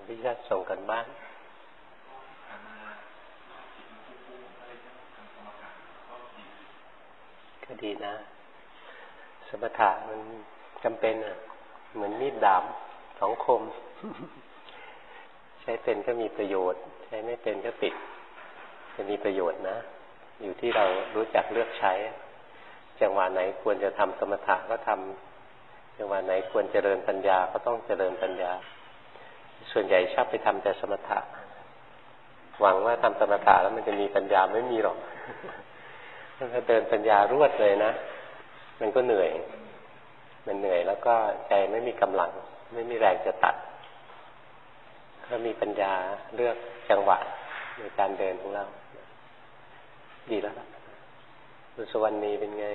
วิชาส่งกันบ้านก็ดีนะสมถะมันจำเป็นเหมือนมีดดาบสองคม ใช้เป็นก็มีประโยชน์ใช้ไม่เป็นก็ติดจะมีประโยชน์นะอยู่ที่เรารู้จักเลือกใช้จังหวะไหนควรจะทำสมถะก็ทำจังหวะไหนควรเจริญปัญญาก็ต้องเจริญปัญญาส่วนใหญ่ชอบไปทำแต่สมถะหวังว่าทำสมถะแล้วมันจะมีปัญญาไม่มีหรอกถ้าเดินปัญญารวดเลยนะมันก็เหนื่อยมันเหนื่อยแล้วก็ใจไม่มีกำลังไม่มีแรงจะตัดถ้ามีปัญญาเลือกจังหวะในการเดินของเราดีแล้วล่ะคุณสุวรรณีเป็นไง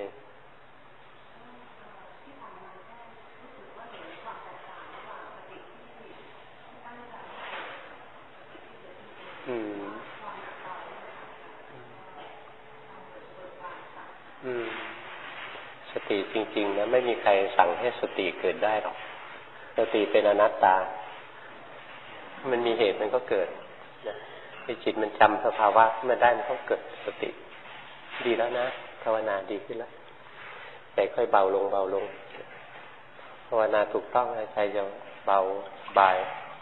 สติจริงๆนะไม่มีใครสั่งให้สติเกิดได้หรอกสติเป็นอนัตตามันมีเหตุมันก็เกิดนะที่จิตมันจำสภาวะขึ้นมาได้มันก็เกิดสติดีแล้วนะภาวนาดีขึ้นแล้วใจค่อยเบาลงเบาลงภาวนาถูกต้องใจจะเบาสบาย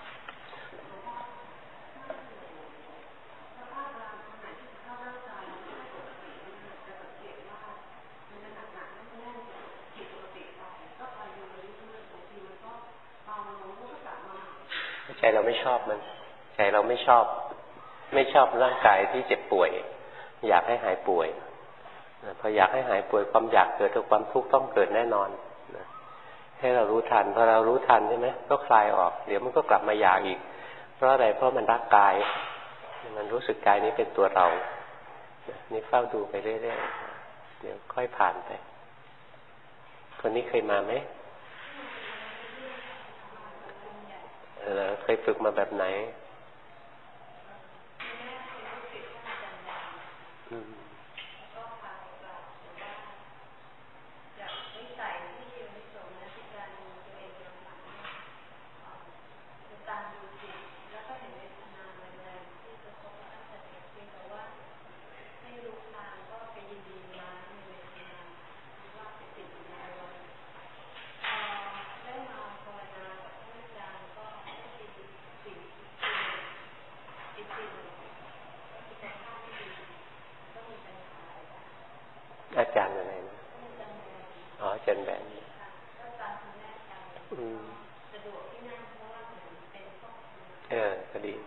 ใจเราไม่ชอบมันใจเราไม่ชอบร่างกายที่เจ็บป่วยอยากให้หายป่วยพออยากให้หายป่วยความอยากเกิดกับความทุกข์ต้องเกิดแน่นอนให้เรารู้ทันพอเรารู้ทันใช่ไหมก็คลายออกเดี๋ยวมันก็กลับมาอยากอีกเพราะอะไรเพราะมันรักกายมันรู้สึกกายนี้เป็นตัวเรานี่เฝ้าดูไปเรื่อยๆเดี๋ยวค่อยผ่านไปคนนี้เคยมาไหมเคยฝึกมาแบบไหนอาจารย์อะไรนะอ๋ออาจารย์แบนก็ดี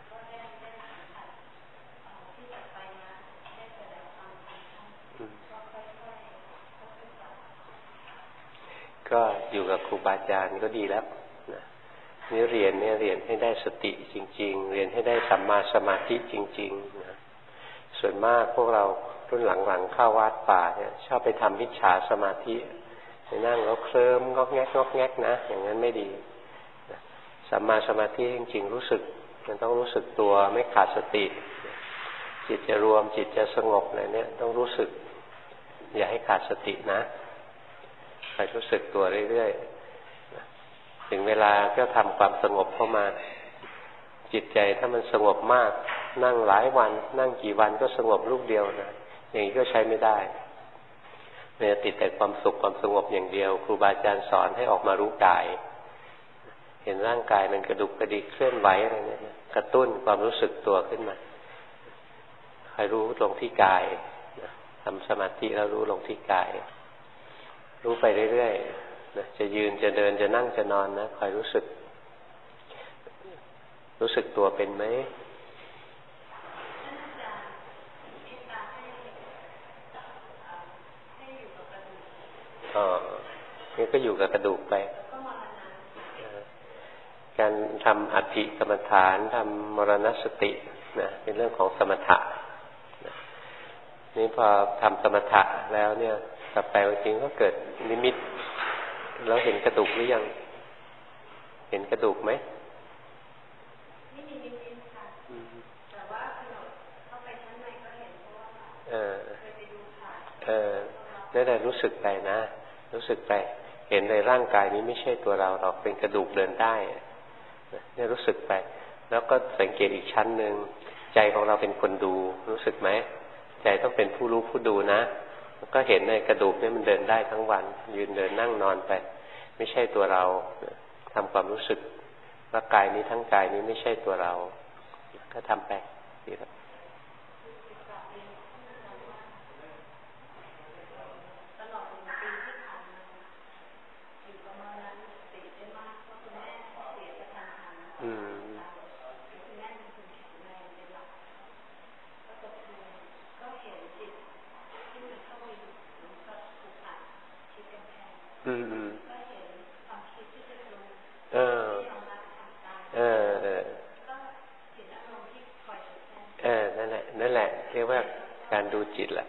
ก็อยู่กับครูบาอาจารย์ก็ดีแล้วนะนี่เรียนให้ได้สติจริงๆเรียนให้ได้สัมมาสมาธิจริงๆนะส่วนมากพวกเรารุ่นหลังๆเข้าวัดป่าเนี่ยชอบไปทำมิจฉาสมาธิไปนั่งแล้วเคลิ้มงอกแงกนะอย่างนั้นไม่ดีสัมมาสมาธิจริงๆรู้สึกมันต้องรู้สึกตัวไม่ขาดสติจิตจะรวมจิตจะสงบอะไรเนี่ยต้องรู้สึกอย่าให้ขาดสตินะคอยรู้สึกตัวเรื่อยๆถึงเวลาก็ทำความสงบเข้ามาจิตใจถ้ามันสงบมากนั่งหลายวันนั่งกี่วันก็สงบรูปเดียวนะอย่างนี้ก็ใช้ไม่ได้มันจะติดแต่ความสุขความสงบอย่างเดียวครูบาอาจารย์สอนให้ออกมารู้กายเห็นร่างกายมันกระดุกกระดิกเคลื่อนไหวอะไรเนี่ยกระตุ้นความรู้สึกตัวขึ้นมาคอยรู้ลงที่กายทำสมาธิแล้วรู้ลงที่กายรู้ไปเรื่อยๆจะยืนจะเดินจะนั่งจะนอนนะคอยรู้สึกตัวเป็นไหมนี่ก็อยู่กับกระดูกไปการทำอัตถิกรรมฐานทำมรณสตินะเป็นเรื่องของสมถะนี่พอทำสมถะแล้วเนี่ยกลับไปจริงก็เกิดนิมิตแล้วเห็นกระดูกหรือยังเห็นกระดูกไหมไม่มีนิมิตค่ะแต่ว่าเข้าไปข้างในก็เห็นเพราะว่าเคยไปดูค่ะนั่นแหละรู้สึกไปนะรู้สึกไปเห็นในร่างกายนี้ไม่ใช่ตัวเราหรอกเป็นกระดูกเดินได้เนี่ยรู้สึกไปแล้วก็สังเกตอีกชั้นหนึ่งใจของเราเป็นคนดูรู้สึกไหมใจต้องเป็นผู้รู้ผู้ดูนะก็เห็นในกระดูกเนี่ยมันเดินได้ทั้งวันยืนเดินนั่งนอนไปไม่ใช่ตัวเราทำความรู้สึกว่ากายนี้ทั้งกายนี้ไม่ใช่ตัวเราก็ทำไปดีครับนั่นแหละเรียกว่าการดูจิตแหละ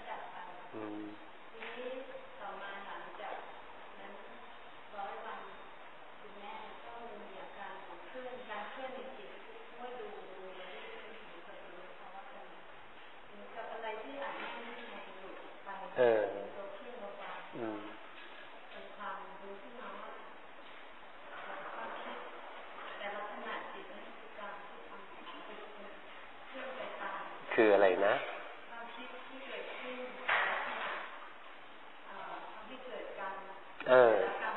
คืออะไรนะใช่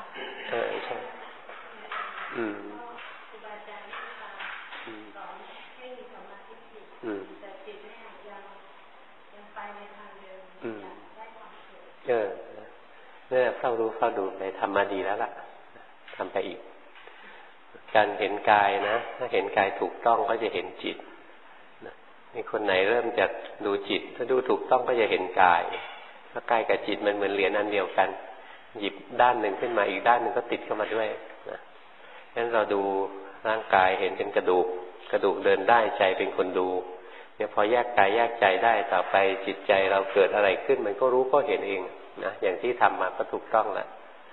เนี่ยเฝ้ารู้เฝ้าดูไปทำมาดีแล้วล่ะทำไปอีกการเห็นกายนะถ้าเห็นกายถูกต้องก็จะเห็นจิตมีคนไหนเริ่มจากดูจิตถ้าดูถูกต้องก็จะเห็นกายถ้ากายกับจิตมันเหมือนเหรียญอันเดียวกันหยิบด้านหนึ่งขึ้นมาอีกด้านหนึ่งก็ติดเข้ามาด้วยนะงั้นเราดูร่างกายเห็นเป็นกระดูกเดินได้ใจเป็นคนดูเนี่ยพอแยกกายแยกใจได้ต่อไปจิตใจเราเกิดอะไรขึ้นมันก็รู้ก็เห็นเองนะอย่างที่ทำมาก็ถูกต้องแหละ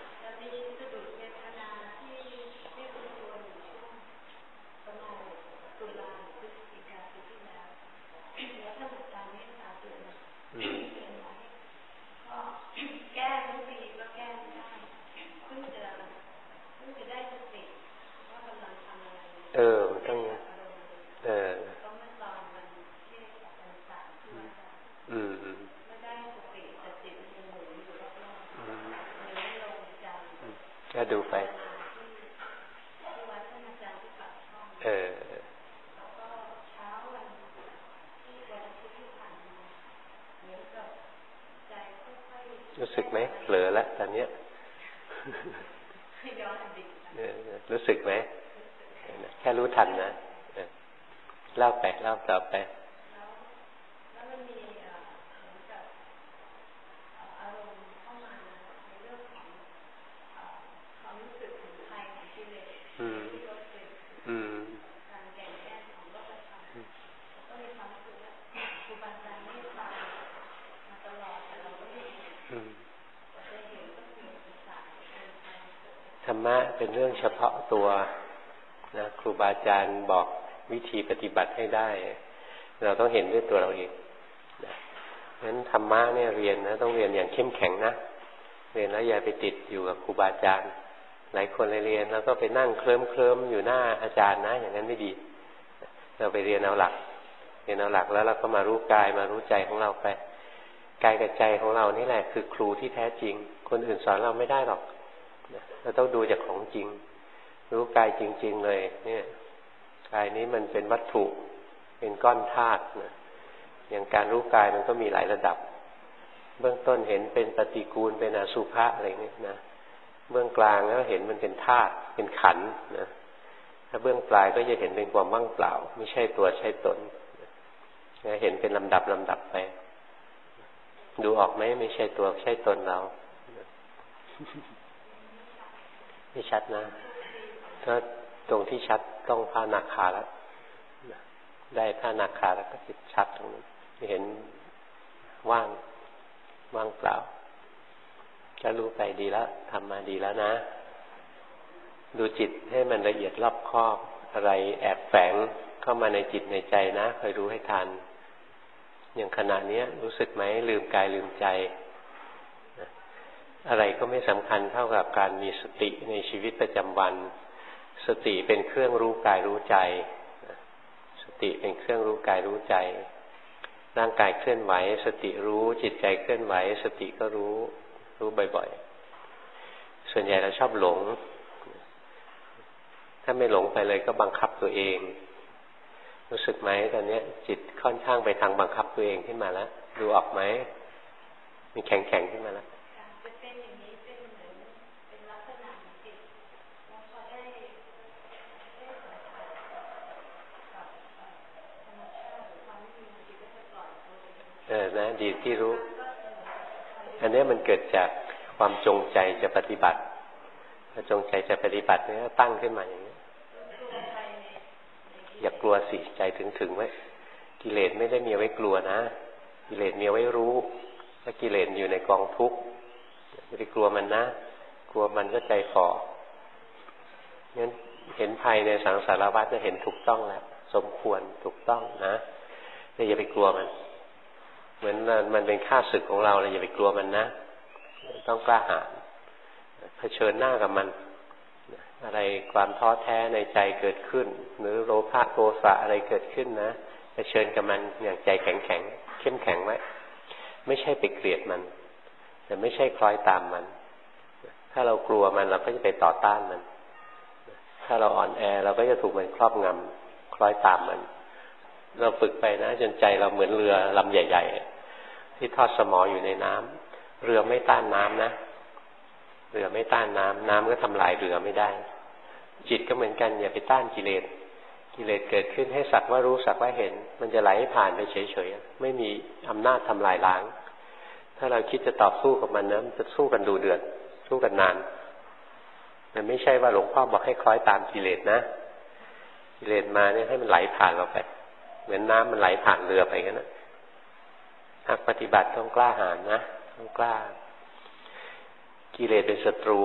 ต้องก็ดูไปรู้สึกไหมเผลอแล้วตอนนี้รู้สึกไหมแค่รู้ทันนะเล่าไปเล่าต่อไปธรรมะเป็นเรื่องเฉพาะตัวนะครูบาอาจารย์บอกวิธีปฏิบัติให้ได้เราต้องเห็นด้วยตัวเราเองนะงั้นธรรมะเนี่ยเรียนนะต้องเรียนอย่างเข้มแข็งนะเรียนแล้วอย่าไปติดอยู่กับครูบาอาจารย์หลายคนเรียนแล้วก็ไปนั่งเคลิ้มอยู่หน้าอาจารย์นะอย่างนั้นไม่ดีเราไปเรียนเอาหลักแล้วเราก็มารู้กายมารู้ใจของเราไปกายกับใจของเรานี่แหละคือครูที่แท้จริงคนอื่นสอนเราไม่ได้หรอกเราต้องดูจากของจริงรู้กายจริงๆเลยเนี่ยกายนี้มันเป็นวัตถุเป็นก้อนธาตุนะอย่างการรู้กายมันก็มีหลายระดับเบื้องต้นเห็นเป็นปฏิกูลเป็นอสุภะอะไรนี่นะเบื้องกลางก็เห็นมันเป็นธาตุเป็นขันธ์นะถ้าเบื้องปลายก็จะเห็นเป็นความว่างเปล่าไม่ใช่ตัวใช่ตนเห็นเป็นลำดับไปดูออกไหมไม่ใช่ตัวใช่ตนเราไม่ชัดนะถ้าตรงที่ชัดต้องพระนาคาแล้วได้พระนาคาแล้วก็จะชัดตรงนี้เห็นว่างเปล่าก็รู้ไปดีแล้วทำมาดีแล้วนะดูจิตให้มันละเอียดรอบคอบอะไรแอบแฝงเข้ามาในจิตในใจนะคอยรู้ให้ทันอย่างขณะนี้รู้สึกไหมลืมกายลืมใจอะไรก็ไม่สำคัญเท่ากับการมีสติในชีวิตประจำวันสติเป็นเครื่องรู้กายรู้ใจสติเป็นเครื่องรู้กายรู้ใจร่างกายเคลื่อนไหวสติรู้จิตใจเคลื่อนไหวสติก็รู้บ่อยๆส่วนใหญ่เราชอบหลงถ้าไม่หลงไปเลยก็บังคับตัวเองรู้สึกไหมตอนนี้จิตค่อนข้างไปทางบังคับตัวเองขึ้นมาแล้วดูออกไหมมีแข็งๆขึ้นมาแล้วนะดีที่รู้อันนี้มันเกิดจากความจงใจจะปฏิบัติถ้าจงใจจะปฏิบัติเนี่ยตั้งขึ้นมาอย่างนี้อย่ากลัวสิใจถึงไว้กิเลสไม่ได้มีไว้กลัวนะกิเลสมีไว้รู้ว่ากิเลสอยู่ในกองทุกข์อย่าไปกลัวมันนะกลัวมันก็ใจฝ่องั้นเห็นภัยในสังสารวัฏจะเห็นถูกต้องแล้วสมควรถูกต้องนะอย่าไปกลัวมันเหมือนมันเป็นข้าศึกของเราเลยอย่าไปกลัวมันนะต้องกล้าหาญเผชิญหน้ากับมันอะไรความท้อแท้ในใจเกิดขึ้นหรือโลภะโทสะอะไรเกิดขึ้นนะเผชิญกับมันอย่างใจแข็งเข้มแข็งไว้ไม่ใช่ไปเกลียดมันแต่ไม่ใช่คล้อยตามมันถ้าเรากลัวมันเราก็จะไปต่อต้านมันถ้าเราอ่อนแอเราก็จะถูกมันครอบงำคล้อยตามมันเราฝึกไปนะจนใจเราเหมือนเรือลำใหญ่ๆที่ทอดสมออยู่ในน้ำเรือไม่ต้านน้ำนะเรือไม่ต้านน้ำก็ทำลายเรือไม่ได้จิตก็เหมือนกันอย่าไปต้านกิเลสเกิดขึ้นให้สักว่ารู้สักว่าเห็นมันจะไหลผ่านไปเฉยๆไม่มีอำนาจทำลายล้างถ้าเราคิดจะต่อสู้กับมันนะมันจะสู้กันดูเดือดสู้กันนานมันไม่ใช่ว่าหลวงพ่อบอกให้คล้อยตามกิเลสนะกิเลสมาเนี่ยให้มันไหลผ่านเราไปเหมือนน้ำมันไหลผ่านเรือไปงั้นนะนักปฏิบัติต้องกล้าหาญนะต้องกล้ากิเลสเป็นศัตรู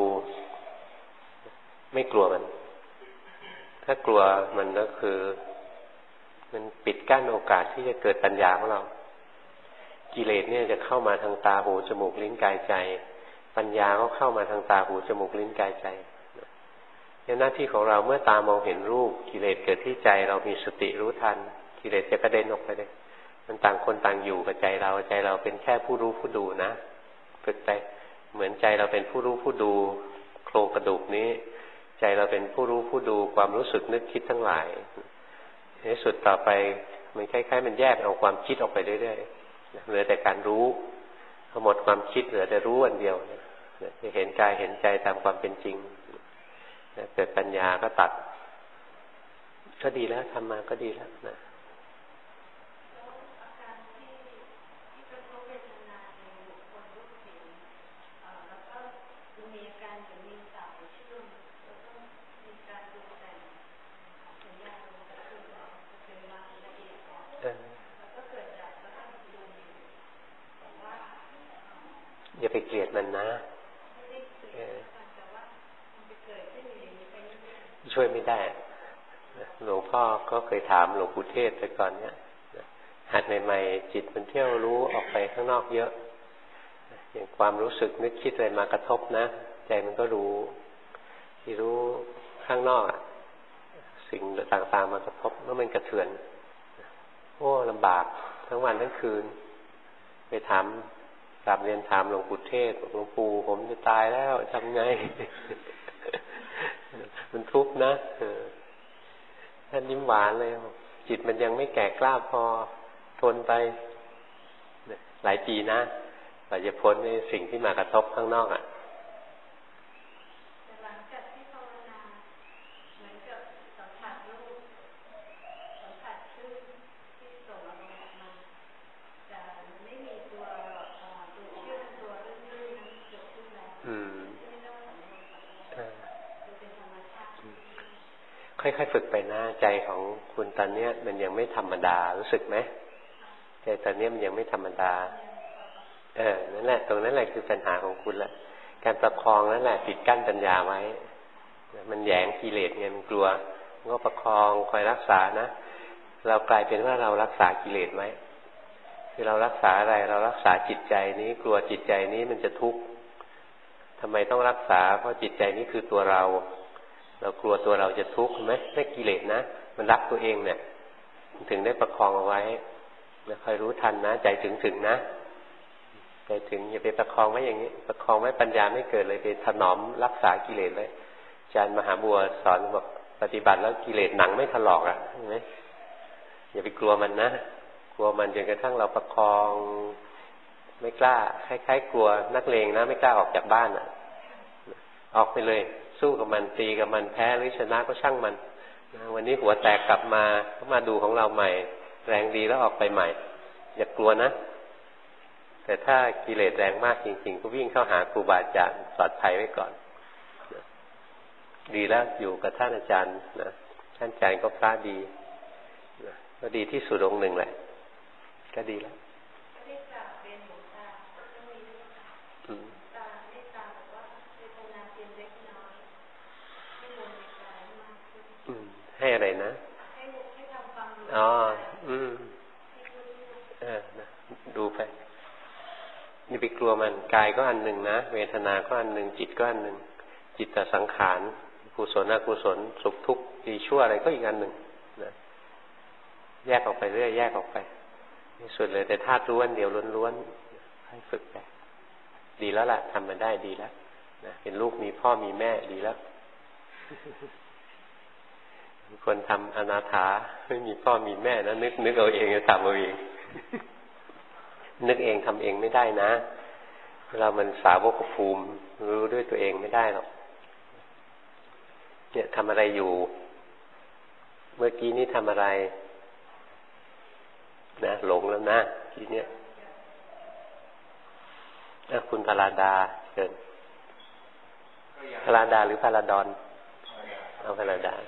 ไม่กลัวมันถ้ากลัวมันก็คือมันปิดกั้นโอกาสที่จะเกิดปัญญาของเรากิเลสเนี่ยจะเข้ามาทางตาหูจมูกลิ้นกายใจปัญญาก็เข้ามาทางตาหูจมูกลิ้นกายใจหน้าที่ของเราเมื่อตามองเห็นรูปกิเลสเกิดที่ใจเรามีสติรู้ทันกิเลสจะกระเด็นออกไปเลยมันต่างคนต่างอยู่กับใจเราเป็นแค่ผู้รู้ผู้ดูนะฝึกไปเหมือนใจเราเป็นผู้รู้ผู้ดูโครงกระดูกนี้ใจเราเป็นผู้รู้ผู้ดูความรู้สึกนึกคิดทั้งหลายในสุดต่อไปมันคล้ายๆมันแยกเอาความคิดออกไปเรื่อยๆเหลือแต่การรู้พอหมดความคิดเหลือแต่รู้อันเดียวจะเห็นกายเห็นใจตามความเป็นจริงเกิดปัญญาก็ตัดก็ดีแล้วทำมาก็ดีแล้วนะอย่าไปเกลียดมันนะช่วยไม่ได้หลวงพ่อก็เคยถามหลวงปู่เทศแต่ก่อนเนี้ยหัดใหม่ๆจิตมันเที่ยวรู้ออกไปข้างนอกเยอะอย่างความรู้สึกนึกคิดอะไรมากระทบนะใจมันก็รู้ที่รู้ข้างนอกสิ่งต่างๆมากระทบแล้วมันกระเทือนโอ้ลำบากทั้งวันทั้งคืนไปถามกราบเรียนถามหลวงปู่เทศหลวงปู่ผมจะตายแล้วทำไง มันทุกข์นะท่านยิ้มหวานเลยจิตมันยังไม่แก่กล้าพอทนไปหลายปีนะกว่าจะพ้นในสิ่งที่มากระทบข้างนอกค่อยๆฝึกไปนะใจของคุณตอนนี้มันยังไม่ธรรมดารู้สึกไหมใจตอนนี้มันยังไม่ธรรมดานั่นแหละตรงนั้นแหละคือปัญหาของคุณละการประคองนั่นแหละปิดกั้นปัญญาไว้มันแหยงกิเลสไงมันกลัวก็ประคองคอยรักษานะเรากลายเป็นว่าเรารักษากิเลสไว้คือเรารักษาอะไรเรารักษาจิตใจนี้กลัวจิตใจนี้มันจะทุกข์ทำไมต้องรักษาเพราะจิตใจนี้คือตัวเราพเรากลัวตัวเราจะทุกข์ไหมไม่กิเลสนะมันรักตัวเองเนี่ยถึงได้ประคองเอาไว้แล้วคอยรู้ทันนะใจถึงนะใจถึงอย่าไปประคองไว้อย่างนี้ประคองไว้ปัญญาไม่เกิดเลยไปถนอมรักษากิเลสเลยอาจารย์มหาบัวสอนบอกปฏิบัติแล้วกิเลสหนังไม่ถลอกอ่ะเห็นไหมอย่าไปกลัวมันนะกลัวมันจนกระทั่งเราประคองไม่กล้าคล้ายๆกลัวนักเลงนะไม่กล้าออกจากบ้านอ่ะออกไปเลยสู้กับมันตีกับมันแพ้หรือชนะก็ช่างมันนะวันนี้หัวแตกกลับมาก็มาดูของเราใหม่แรงดีแล้วออกไปใหม่อย่ากลัวนะแต่ถ้ากิเลสแรงมากจริงๆก็วิ่งเข้าหาครูบาอาจารย์ปลอดภัยไว้ก่อนดีแล้วอยู่กับท่านอาจารย์นะท่านอาจารย์ก็พระดีนะก็ดีที่สุดองค์หนึ่งแหละก็ดีแล้วให้อะไรนะอ๋อดูไปนี่ไปกลัวมันกายก็อันหนึ่งนะเวทนาก็อันหนึ่งจิตก็อันหนึ่งจิตตสังขารกุศลอกุศลสุขทุกข์ดีชั่วอะไรก็อีกอันหนึ่งนะแยกออกไปเรื่อยแยกออกไปนี่สุดเลยแต่ธาตุรู้อันเดียวล้วนๆให้ฝึกไปดีแล้วล่ะทำมันได้ดีแล้วนะเป็นลูกมีพ่อมีแม่ดีแล้วคนทำอนาถาไม่มีพ่อมีแม่นะนึกเอาเองจะทำเอาเองนึกเองทำเองไม่ได้นะเรามันสาวกภูมิรู้ด้วยตัวเองไม่ได้หรอกเนี่ยทำอะไรอยู่เมื่อกี้นี้ทำอะไรนะหลงแล้วนะทีเนี้ยคุณพาราดาเชิญพาราดาหรือพาราดอนเอาพาราดา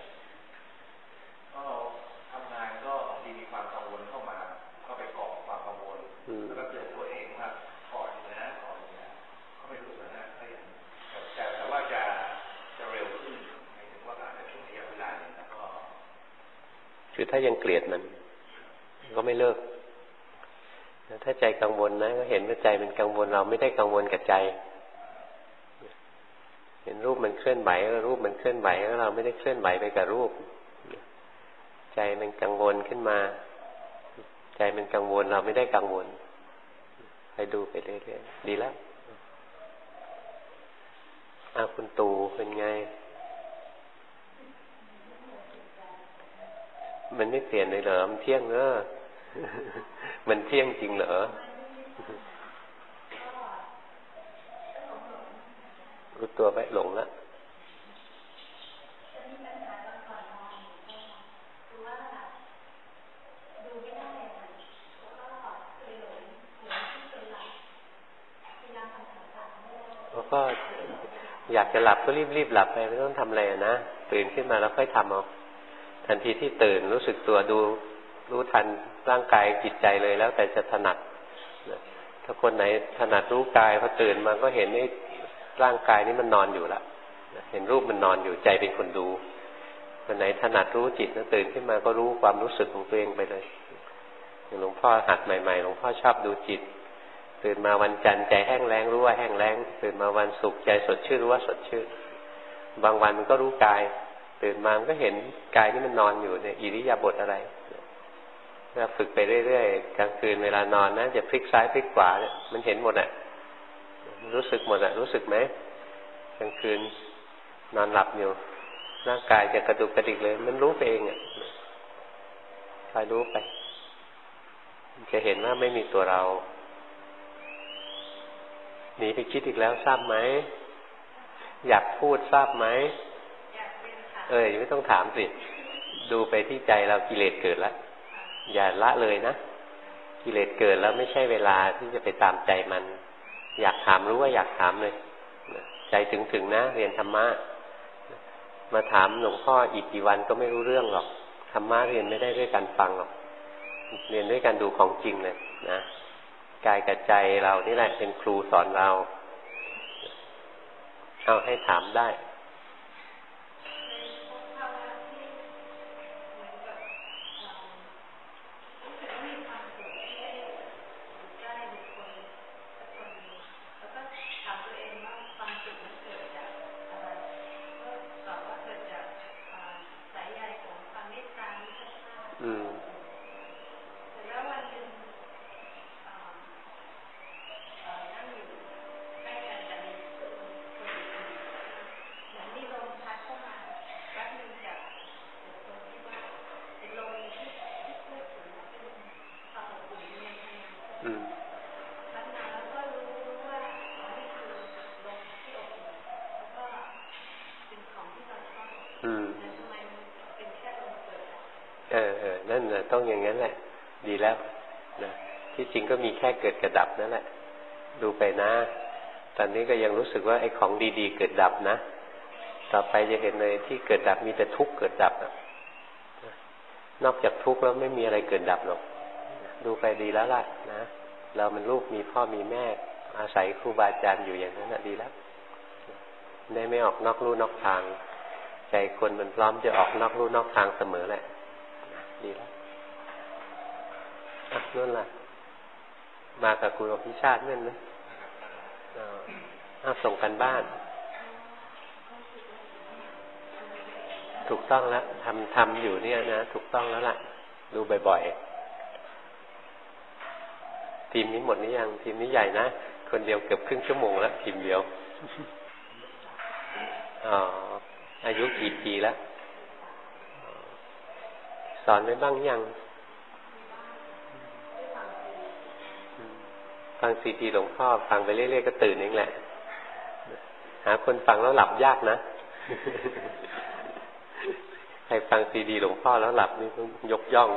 คือถ้ายังเกลียดมันก็ไม่เลิกถ้าใจกังวลนะก็เห็นว่าใจเป็นกังวลเราไม่ได้กังวลกับใจเห็นรูปมันเคลื่อนไหวรูปมันเคลื่อนไหวแล้วเราไม่ได้เคลื่อนไหวไปกับรูปใจมันกังวลขึ้นมาใจมันกังวลเราไม่ได้กังวลไปดูไปเรื่อยๆดีแล้วคุณตูเป็นไงมันไม่เปลี่ยนเลยเหรอมันเที่ยงเนอะมันเที่ยงจริงเหรอรู้ตัวไว้หลงแล้วแล้วก็อยากจะหลับก็รีบหลับไปไม่ต้องทำอะไรนะตื่นขึ้นมาแล้วค่อยทำเอาทันทีที่ตื่นรู้สึกตัวดูรู้ทันร่างกายจิตใจเลยแล้วแต่จะถนัดถ้าคนไหนถนัดรู้กายพอตื่นมาก็เห็นไอ้ร่างกายนี้มันนอนอยู่ละเห็นรูปมันนอนอยู่ใจเป็นคนดูคนไหนถนัดรู้จิตแล้วตื่นขึ้นมาก็รู้ความรู้สึกของตัวเองไปเลยอย่างหลวงพ่อหัดใหม่ๆหลวงพ่อชอบดูจิตตื่นมาวันจันทร์ใจแห้งแล้งรู้ว่าแห้งแล้งตื่นมาวันศุกร์ใจสดชื่นรู้ว่าสดชื่นบางวันมันก็รู้กายตื่นมามันก็เห็นกายที่มันนอนอยู่ในอิริยาบถอะไรถ้าฝึกไปเรื่อยๆกลางคืนเวลานอนนะจะพลิกซ้ายพลิกขวาเนี่ยมันเห็นหมดอ่ะรู้สึกหมดอ่ะรู้สึกไหมกลางคืนนอนหลับอยู่ร่างกายจะกระดุกกระดิกเลยมันรู้ไปเองอ่ะคอยรู้ไปจะเห็นว่าไม่มีตัวเราหนีไปคิดอีกแล้วทราบไหมอยากพูดทราบไหมไม่ต้องถามสิดูไปที่ใจเรากิเลสเกิดแล้วอย่าละเลยนะกิเลสเกิดแล้วไม่ใช่เวลาที่จะไปตามใจมันอยากถามรู้ว่าอยากถามเลยใจถึงนะเรียนธรรมะมาถามหลวงพ่ออีกกี่วันก็ไม่รู้เรื่องหรอกธรรมะเรียนไม่ได้ด้วยการฟังหรอกเรียนด้วยการดูของจริงเลยนะกายกับใจเรานี่แหละเป็นครูสอนเราเอาให้ถามได้นั่นแหละต้องอย่างนั้นแหละดีแล้วนะที่จริงก็มีแค่เกิดกับดับนั่นแหละดูไปนะตอนนี้ก็ยังรู้สึกว่าไอ้ของดีๆเกิดดับนะต่อไปจะเห็นเลยที่เกิดดับมีแต่ทุกข์เกิดดับนอกจากทุกข์แล้วไม่มีอะไรเกิดดับหรอกดูไปดีแล้วล่ะนะเรามันลูกมีพ่อมีแม่อาศัยครูบาอาจารย์อยู่อย่างนั้นน่ะดีแล้วได้ไม่ออกนอกลู่นอกทางใจคนมันพร้อมจะออกนอกลู่นอกทางเสมอแหละดีแล้วนั่นล่ะมากับคุณอภิชาตินั่นนะส่งกันบ้านถูกต้องแล้วทำอยู่เนี่ยนะถูกต้องแล้วล่ะดูบ่อยๆทีมนี้หมดนี่ยังทีมนี้ใหญ่นะคนเดียวเกือบครึ่งชั่วโมงแล้วทีมเดียวอายุกี่ปีแล้วสอนไว้บ้างยังฟังซีดีหลวงพ่อฟังไปเรื่อยๆก็ตื่นเองแหละหาคนฟังแล้วหลับยากนะใครฟังซีดีหลวงพ่อแล้วหลับนี่ต้องยกย่อง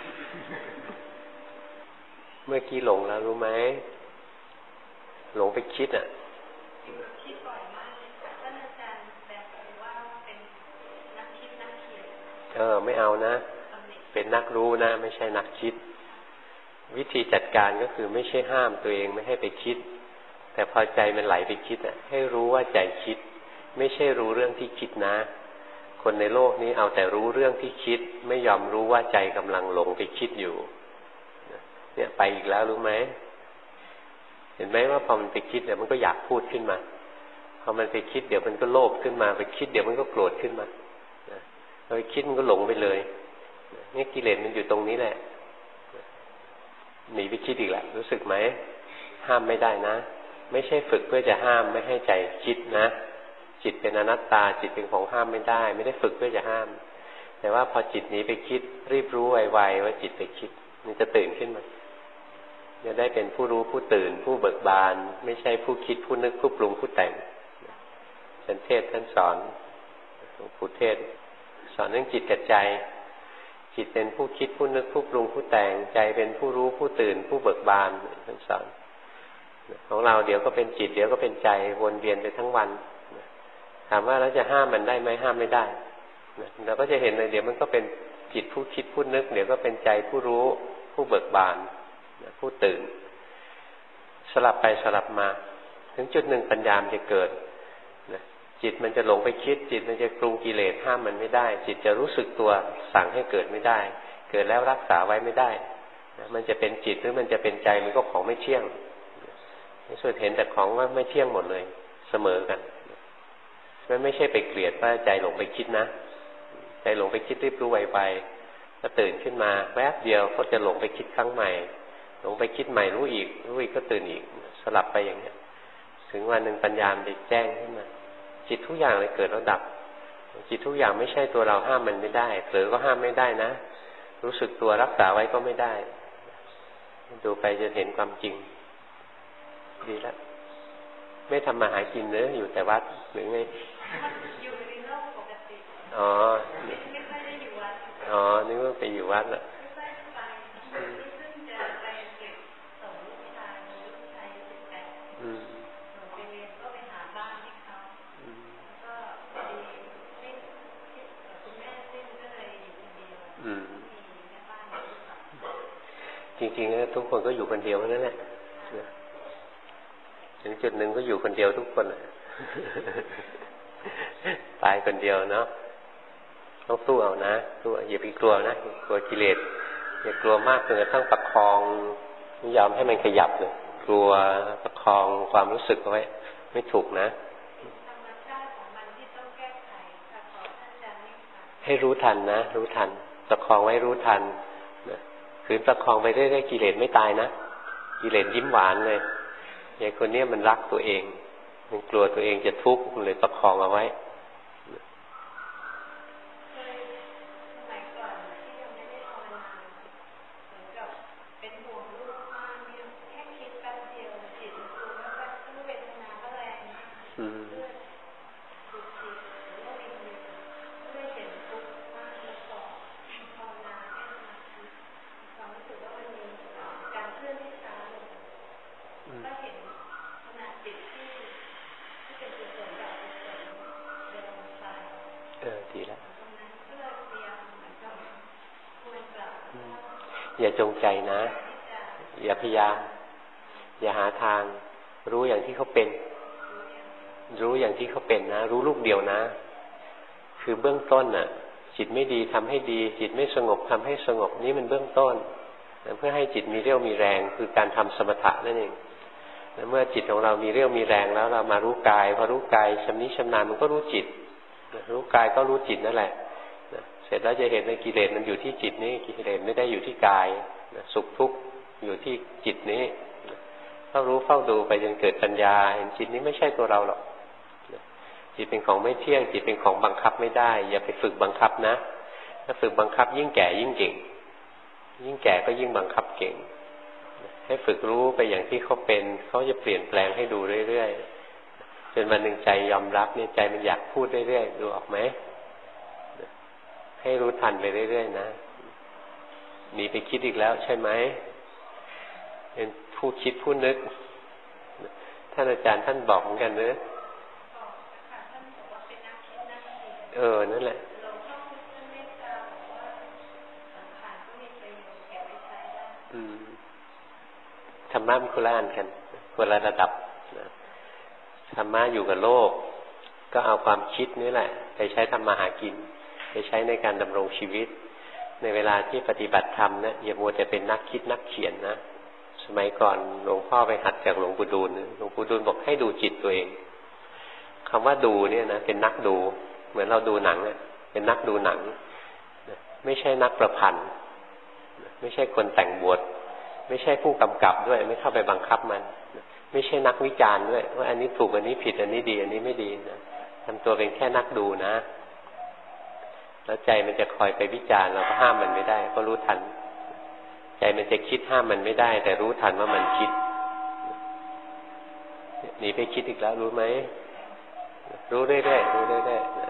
เมื่อกี้หลงแล้วรู้ไหมหลงไปคิดคิดบ่อยมากเลยค่ะท่านอาจารย์แบบว่าเป็นนักคิดนักเขียนไม่เอานะเป็นนักรู้นะไม่ใช่นักคิดวิธีจัดการก็คือไม่ใช่ห้ามตัวเองไม่ให้ไปคิดแต่พอใจมันไหลไปคิดให้รู้ว่าใจคิดไม่ใช่รู้เรื่องที่คิดนะคนในโลกนี้เอาแต่รู้เรื่องที่คิดไม่ยอมรู้ว่าใจกำลังหลงไปคิดอยู่เนี่ยไปอีกแล้วรู้ไหมเห็นไหมว่าพอมันไปคิดเดี๋ยวมันก็อยากพูดขึ้นมาพอมันไปคิดเดี๋ยวมันก็โลภขึ้นมาไปคิดเดี๋ยวมันก็โกรธขึ้นมาพอไปคิดมันก็หลงไปเลยนี่กิเลสมันอยู่ตรงนี้แหละหนีไปคิดอีกแล้วรู้สึกไหมห้ามไม่ได้นะไม่ใช่ฝึกเพื่อจะห้ามไม่ให้ใจคิดนะจิตเป็นอนัตตาจิตเป็นของห้ามไม่ได้ไม่ได้ฝึกเพื่อจะห้ามแต่ว่าพอจิตหนีไปคิดรีบรู้ไวๆว่าจิตไปคิดมันจะตื่นขึ้นมาจะได้เป็นผู้รู้ผู้ตื่นผู้เบิกบานไม่ใช่ผู้คิดผู้นึกผู้ปรุงผู้แต่งท่านเทศท่านสอนหลวงปู่เทศสอนเรื่องจิตกับใจจิตเป็นผู้คิดผู้นึกผู้ปรุงผู้แต่งใจเป็นผู้รู้ผู้ตื่นผู้เบิกบานท่านสอนของเราเดี๋ยวก็เป็นจิตเดี๋ยวก็เป็นใจวนเวียนไปทั้งวันถามว่าเราจะห้ามมันได้ไหมห้ามไม่ได้เราก็จะเห็นเลยเดี๋ยวมันก็เป็นจิตผู้คิดผู้นึกเดี๋ยวก็เป็นใจผู้รู้ผู้เบิกบานผู้ตื่นสลับไปสลับมาถึงจุดหนึ่งปัญญาจะเกิดจิตมันจะหลงไปคิดจิตมันจะปรุงกิเลสห้ามมันไม่ได้จิตจะรู้สึกตัวสั่งให้เกิดไม่ได้เกิดแล้วรักษาไว้ไม่ได้มันจะเป็นจิตหรือมันจะเป็นใจมันก็ของไม่เที่ยงในส่วนเห็นแต่ของว่าไม่เที่ยงหมดเลยเสมอกันมันไม่ใช่ไปเกลียดว่าใจหลงไปคิดนะใจหลงไปคิดรีบรู้ไวๆก็ตื่นขึ้นมาแวบเดียวก็จะหลงไปคิดครั้งใหม่หลงไปคิดใหม่รู้อีกก็ตื่นอีกสลับไปอย่างนี้ถึงวันหนึ่งปัญญาจะแจ้งขึ้นมาจิตทุกอย่างเลยเกิดแล้วดับจิตทุกอย่างไม่ใช่ตัวเราห้ามมันไม่ได้เผลอก็ห้ามไม่ได้นะรู้สึกตัวรักษาไว้ก็ไม่ได้ดูไปจะเห็นความจริงดีแล้วไม่ทำมาหากินเนื้ออยู่แต่วัดหรือไงอยู่ในโลกปกติไม่ค่อยได้อยู่วัดนึกว่าไปอยู่วัดน่ะจริงๆทุกคนก็อยู่คนเดียวนั่นแหละถึงจุดหนึ่งก็อยู่คนเดียวทุกคนตายคนเดียวเนาะต้องสู้เอานะสู้อย่าไปกลัวนะกลัวกิเลสอย่ากลัวมากจนกระทั่งประคองไม่ยอมให้มันขยับเลยกลัวประคองความรู้สึกเอาไว้ไม่ถูกนะให้รู้ทันนะรู้ทันประคองไว้รู้ทันขืนประคองไปเรื่อยๆกิเลสไม่ตายนะกิเลสยิ้มหวานเลยอย่างคนนี้มันรักตัวเองมันกลัวตัวเองจะทุกข์มันเลยประคองเอาไว้อย่าจงใจนะอย่าพยายามอย่าหาทางรู้อย่างที่เขาเป็นรู้อย่างที่เขาเป็นนะรู้ลูกเดียวนะคือเบื้องต้นน่ะจิตไม่ดีทำให้ดีจิตไม่สงบทำให้สงบนี่มันเบื้องต้นเพื่อให้จิตมีเรี่ยวมีแรงคือการทำสมถะนั่นเองเมื่อจิตของเรามีเรี่ยวมีแรงแล้วเรามารู้กายพอรู้กายชำนิชำนาญมันก็รู้จิตรู้กายก็รู้จิตนั่นแหละเสร็จแล้วจะเห็นในกิเลสมันอยู่ที่จิตนี้กิเลสไม่ได้อยู่ที่กายสุขทุกข์อยู่ที่จิตนี้เฝ้ารู้เฝ้าดูไปจนเกิดปัญญาเห็นจิตนี้ไม่ใช่ตัวเราหรอกจิตเป็นของไม่เที่ยงจิตเป็นของบังคับไม่ได้อย่าไปฝึกบังคับนะถ้าฝึกบังคับยิ่งแก่ยิ่งเก่งยิ่งแก่ก็ยิ่งบังคับเก่งให้ฝึกรู้ไปอย่างที่เขาเป็นเขาจะเปลี่ยนแปลงให้ดูเรื่อยๆจนวันหนึ่งใจยอมรับเนี่ยใจมันอยากพูดเรื่อยๆดูออกไหมให้รู้ทันไปเรื่อยๆนะหนีไปคิดอีกแล้วใช่ไหมเป็นผู้คิดผู้นึกท่านอาจารย์ท่านบอกเหมือนกันเนอะนั่นแหละธรรมะมันคนละอันกันคนละระดับธรรมะอยู่กับโลกก็เอาความคิดนี่แหละไปใช้ทำมาหากินไปใช้ในการดำรงชีวิตในเวลาที่ปฏิบัติธรรมนะอย่ามัวแต่เป็นนักคิดนักเขียนนะสมัยก่อนหลวงพ่อไปหัดจากหลวงปู่ดูลหลวงปู่ดูลบอกให้ดูจิตตัวเองคำว่าดูเนี่ยนะเป็นนักดูเหมือนเราดูหนังเป็นนักดูหนังไม่ใช่นักประพันธ์ไม่ใช่คนแต่งบทไม่ใช่ผู้กำกับด้วยไม่เข้าไปบังคับมันไม่ใช่นักวิจารณ์ด้วยว่าอันนี้ถูกอันนี้ผิดอันนี้ดีอันนี้ไม่ดีนะทำตัวเป็นแค่นักดูนะแล้วใจมันจะคอยไปวิจารณ์เราก็ห้ามมันไม่ได้ก็รู้ทันใจมันจะคิดห้ามมันไม่ได้แต่รู้ทันว่ามันคิดหนีไปคิดอีกแล้วรู้ไหมรู้เรื่อยๆรู้เรื่อยๆ